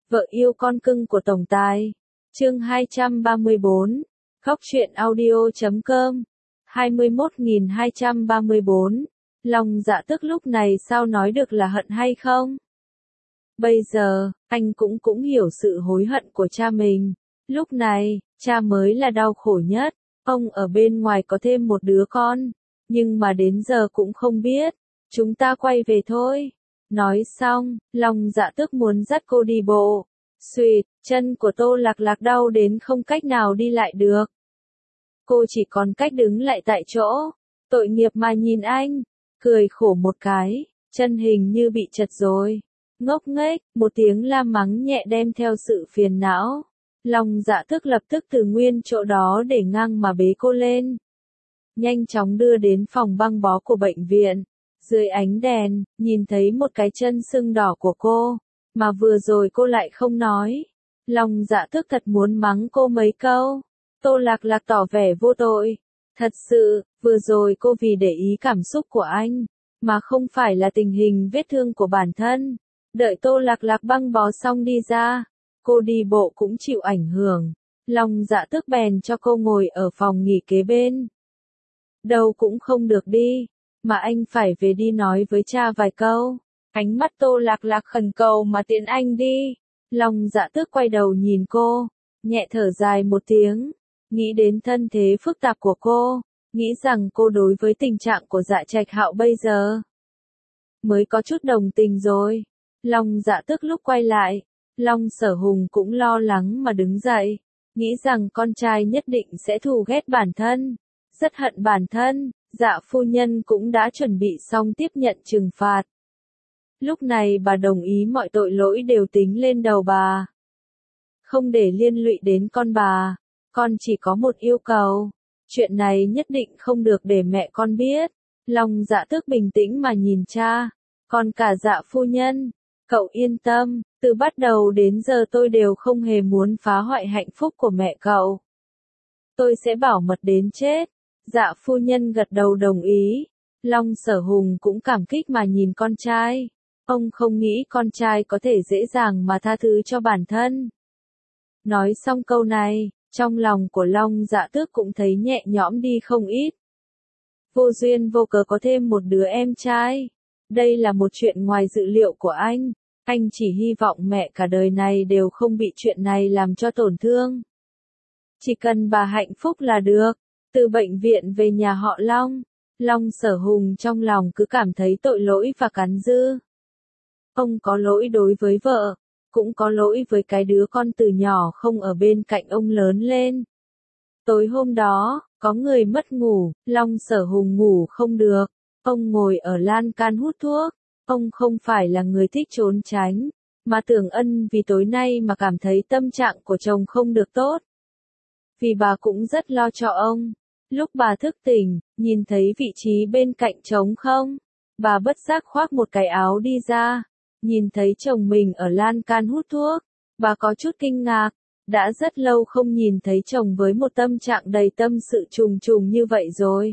Vợ yêu con cưng của tổng tài. Chương 234. Khóc chuyện audio.com. 21.234. Lòng dạ tức lúc này sao nói được là hận hay không? Bây giờ, anh cũng hiểu sự hối hận của cha mình. Lúc này, cha mới là đau khổ nhất. Ông ở bên ngoài có thêm một đứa con. Nhưng mà đến giờ cũng không biết. Chúng ta quay về thôi. Nói xong, lòng dạ tức muốn dắt cô đi bộ. Xuỵt, chân của Tô Lạc Lạc đau đến không cách nào đi lại được. Cô chỉ còn cách đứng lại tại chỗ. Tội nghiệp mà nhìn anh. Cười khổ một cái, chân hình như bị chật rồi. Ngốc nghếch, một tiếng la mắng nhẹ đem theo sự phiền não. Lòng dạ tức lập tức từ nguyên chỗ đó để ngang mà bế cô lên. Nhanh chóng đưa đến phòng băng bó của bệnh viện. Dưới ánh đèn, nhìn thấy một cái chân sưng đỏ của cô, mà vừa rồi cô lại không nói. Lòng dạ tức thật muốn mắng cô mấy câu. Tô Lạc Lạc tỏ vẻ vô tội. Thật sự, vừa rồi cô vì để ý cảm xúc của anh, mà không phải là tình hình vết thương của bản thân. Đợi Tô Lạc Lạc băng bó xong đi ra, cô đi bộ cũng chịu ảnh hưởng. Lòng dạ tức bèn cho cô ngồi ở phòng nghỉ kế bên. Đâu cũng không được đi, mà anh phải về đi nói với cha vài câu. Ánh mắt Tô Lạc Lạc khẩn cầu mà tiễn anh đi. Lòng dạ tức quay đầu nhìn cô, nhẹ thở dài một tiếng. Nghĩ đến thân thế phức tạp của cô, nghĩ rằng cô đối với tình trạng của Dạ Trạch Hạo bây giờ mới có chút đồng tình rồi. Lòng dạ tức lúc quay lại, Long Sở Hùng cũng lo lắng mà đứng dậy, nghĩ rằng con trai nhất định sẽ thù ghét bản thân, rất hận bản thân. Dạ phu nhân cũng đã chuẩn bị xong tiếp nhận trừng phạt. Lúc này bà đồng ý mọi tội lỗi đều tính lên đầu bà, không để liên lụy đến con bà. Con chỉ có một yêu cầu, chuyện này nhất định không được để mẹ con biết. Lòng dạ tức bình tĩnh mà nhìn cha, còn cả Dạ phu nhân, cậu yên tâm, từ bắt đầu đến giờ tôi đều không hề muốn phá hoại hạnh phúc của mẹ cậu. Tôi sẽ bảo mật đến chết. Dạ phu nhân gật đầu đồng ý. Long Sở Hùng cũng cảm kích mà nhìn con trai. Ông không nghĩ con trai có thể dễ dàng mà tha thứ cho bản thân. Nói xong câu này, trong lòng của Long Dạ Tước cũng thấy nhẹ nhõm đi không ít. Vô duyên vô cớ có thêm một đứa em trai. Đây là một chuyện ngoài dự liệu của anh. Anh chỉ hy vọng mẹ cả đời này đều không bị chuyện này làm cho tổn thương. Chỉ cần bà hạnh phúc là được. Từ bệnh viện về nhà họ Long, Long Sở Hùng trong lòng cứ cảm thấy tội lỗi và cắn rứt. Ông có lỗi đối với vợ, cũng có lỗi với cái đứa con từ nhỏ không ở bên cạnh ông lớn lên. Tối hôm đó, có người mất ngủ, Long Sở Hùng ngủ không được. Ông ngồi ở lan can hút thuốc. Ông không phải là người thích trốn tránh, mà Tưởng Ân vì tối nay mà cảm thấy tâm trạng của chồng không được tốt. Vì bà cũng rất lo cho ông. Lúc bà thức tỉnh, nhìn thấy vị trí bên cạnh trống không, bà bất giác khoác một cái áo đi ra. Nhìn thấy chồng mình ở lan can hút thuốc, bà có chút kinh ngạc. Đã rất lâu không nhìn thấy chồng với một tâm trạng đầy tâm sự trùng trùng như vậy rồi.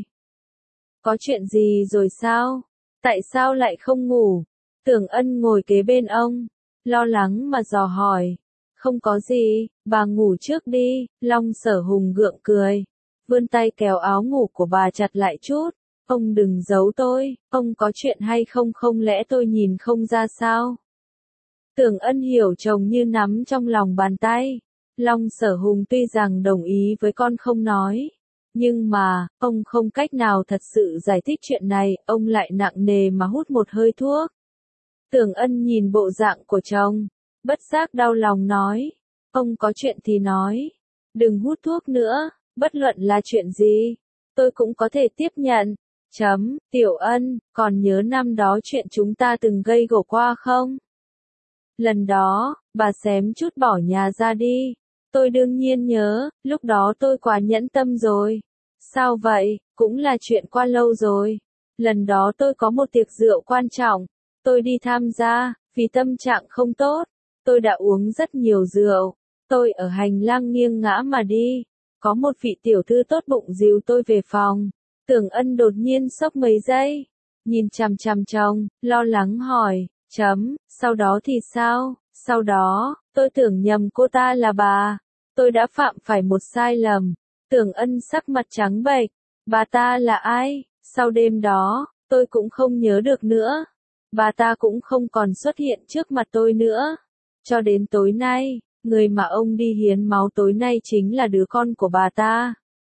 Có chuyện gì rồi sao? Tại sao lại không ngủ? Tưởng Ân ngồi kế bên ông, lo lắng mà dò hỏi. Không có gì, bà ngủ trước đi. Long Sở Hùng gượng cười, vươn tay kéo áo ngủ của bà chặt lại chút. Ông đừng giấu tôi, ông có chuyện hay không, không lẽ tôi nhìn không ra sao? Tưởng Ân hiểu chồng như nắm trong lòng bàn tay. Long Sở Hùng tuy rằng đồng ý với con không nói, nhưng mà, ông không cách nào thật sự giải thích chuyện này. Ông lại nặng nề mà hút một hơi thuốc. Tưởng Ân nhìn bộ dạng của chồng, bất giác đau lòng nói. Ông có chuyện thì nói, đừng hút thuốc nữa, bất luận là chuyện gì, tôi cũng có thể tiếp nhận. Tiểu Ân, còn nhớ năm đó chuyện chúng ta từng gây gổ qua không? Lần đó, bà xém chút bỏ nhà ra đi. Tôi đương nhiên nhớ, lúc đó tôi quá nhẫn tâm rồi. Sao vậy, cũng là chuyện qua lâu rồi. Lần đó tôi có một tiệc rượu quan trọng. Tôi đi tham gia, vì tâm trạng không tốt. Tôi đã uống rất nhiều rượu. Tôi ở hành lang nghiêng ngã mà đi. Có một vị tiểu thư tốt bụng dìu tôi về phòng. Tưởng Ân đột nhiên sốc mấy giây. Nhìn chằm chằm chồng, lo lắng hỏi. Sau đó thì sao? Sau đó, tôi tưởng nhầm cô ta là bà. Tôi đã phạm phải một sai lầm. Tưởng Ân sắc mặt trắng bệch. Bà ta là ai? Sau đêm đó, tôi cũng không nhớ được nữa. Bà ta cũng không còn xuất hiện trước mặt tôi nữa. Cho đến tối nay, người mà ông đi hiến máu tối nay chính là đứa con của bà ta.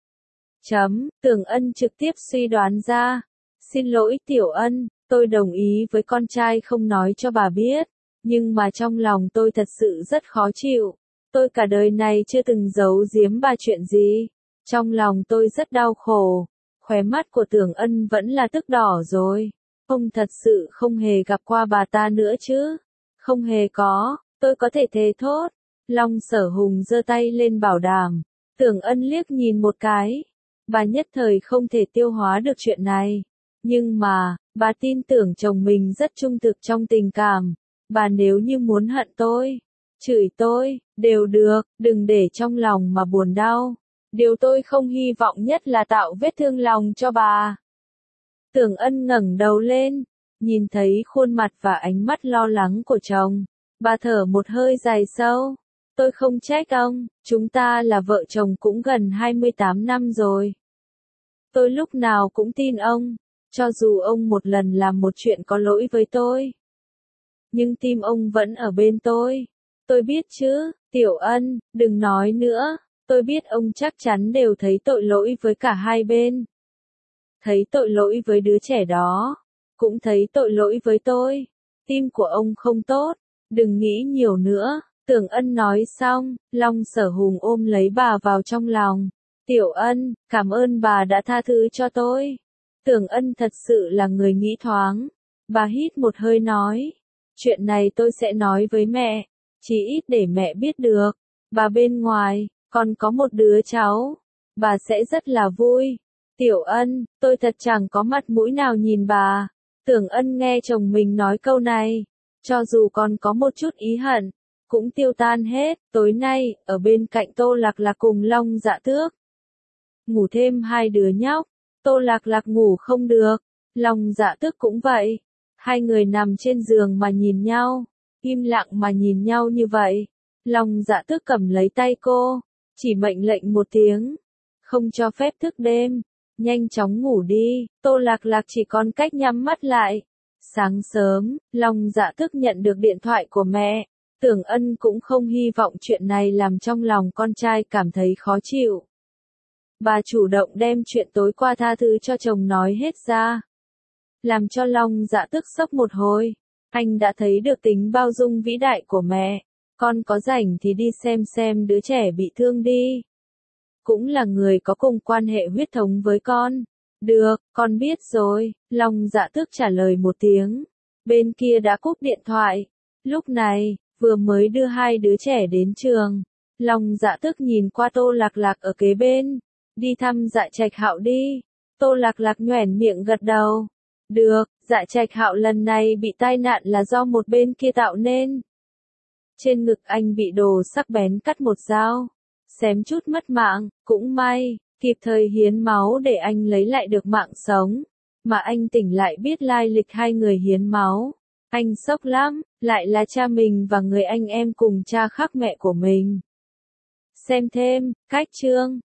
Tưởng Ân trực tiếp suy đoán ra. Xin lỗi Tiểu Ân, tôi đồng ý với con trai không nói cho bà biết. Nhưng mà trong lòng tôi thật sự rất khó chịu. Tôi cả đời này chưa từng giấu giếm bà chuyện gì. Trong lòng tôi rất đau khổ. Khóe mắt của Tưởng Ân vẫn là tức đỏ rồi. Ông thật sự không hề gặp qua bà ta nữa chứ? Không hề có, tôi có thể thề thốt. Long Sở Hùng giơ tay lên bảo đảm. Tưởng Ân liếc nhìn một cái. Bà nhất thời không thể tiêu hóa được chuyện này. Nhưng mà, bà tin tưởng chồng mình rất trung thực trong tình cảm. Bà nếu như muốn hận tôi, chửi tôi, đều được, đừng để trong lòng mà buồn đau. Điều tôi không hy vọng nhất là tạo vết thương lòng cho bà. Tưởng Ân ngẩng đầu lên, nhìn thấy khuôn mặt và ánh mắt lo lắng của chồng. Bà thở một hơi dài sâu. Tôi không trách ông, chúng ta là vợ chồng cũng gần 28 năm rồi. Tôi lúc nào cũng tin ông, cho dù ông một lần làm một chuyện có lỗi với tôi. Nhưng tim ông vẫn ở bên tôi. Tôi biết chứ, Tiểu Ân, đừng nói nữa. Tôi biết ông chắc chắn đều thấy tội lỗi với cả hai bên. Thấy tội lỗi với đứa trẻ đó. Cũng thấy tội lỗi với tôi. Tim của ông không tốt. Đừng nghĩ nhiều nữa. Tưởng Ân nói xong, Long Sở Hùng ôm lấy bà vào trong lòng. Tiểu Ân, cảm ơn bà đã tha thứ cho tôi. Tưởng Ân thật sự là người nghĩ thoáng. Bà hít một hơi nói. Chuyện này tôi sẽ nói với mẹ. Chỉ ít để mẹ biết được. Bà bên ngoài, còn có một đứa cháu. Bà sẽ rất là vui. Tiểu Ân, tôi thật chẳng có mặt mũi nào nhìn bà. Tưởng Ân nghe chồng mình nói câu này. Cho dù còn có một chút ý hận, cũng tiêu tan hết. Tối nay, ở bên cạnh Tô Lạc Lạc cùng Long Dạ Tước. Ngủ thêm hai đứa nhóc. Tô Lạc Lạc ngủ không được. Long Dạ Tước cũng vậy. Hai người nằm trên giường mà nhìn nhau. Im lặng mà nhìn nhau như vậy. Long Dạ Tước cầm lấy tay cô. Chỉ mệnh lệnh một tiếng. Không cho phép thức đêm. Nhanh chóng ngủ đi. Tô Lạc Lạc chỉ còn cách nhắm mắt lại. Sáng sớm, Long Dạ Tước nhận được điện thoại của mẹ. Tưởng Ân cũng không hy vọng chuyện này làm trong lòng con trai cảm thấy khó chịu. Bà chủ động đem chuyện tối qua tha thứ cho chồng nói hết ra. Làm cho Long Dạ Tước sốc một hồi. Anh đã thấy được tính bao dung vĩ đại của mẹ. Con có rảnh thì đi xem đứa trẻ bị thương đi. Cũng là người có cùng quan hệ huyết thống với con. Được, con biết rồi. Long Dạ Tước trả lời một tiếng. Bên kia đã cúp điện thoại. Lúc này, vừa mới đưa hai đứa trẻ đến trường. Long Dạ Tước nhìn qua Tô Lạc Lạc ở kế bên. Đi thăm Dạ Trạch Hạo đi. Tô Lạc Lạc nhoẻn miệng gật đầu. Được, Dạ Trạch Hạo lần này bị tai nạn là do một bên kia tạo nên. Trên ngực anh bị đồ sắc bén cắt một dao. Xém chút mất mạng, cũng may, kịp thời hiến máu để anh lấy lại được mạng sống. Mà anh tỉnh lại biết lai lịch hai người hiến máu. Anh sốc lắm, lại là cha mình và người anh em cùng cha khác mẹ của mình. Xem thêm, cách chương.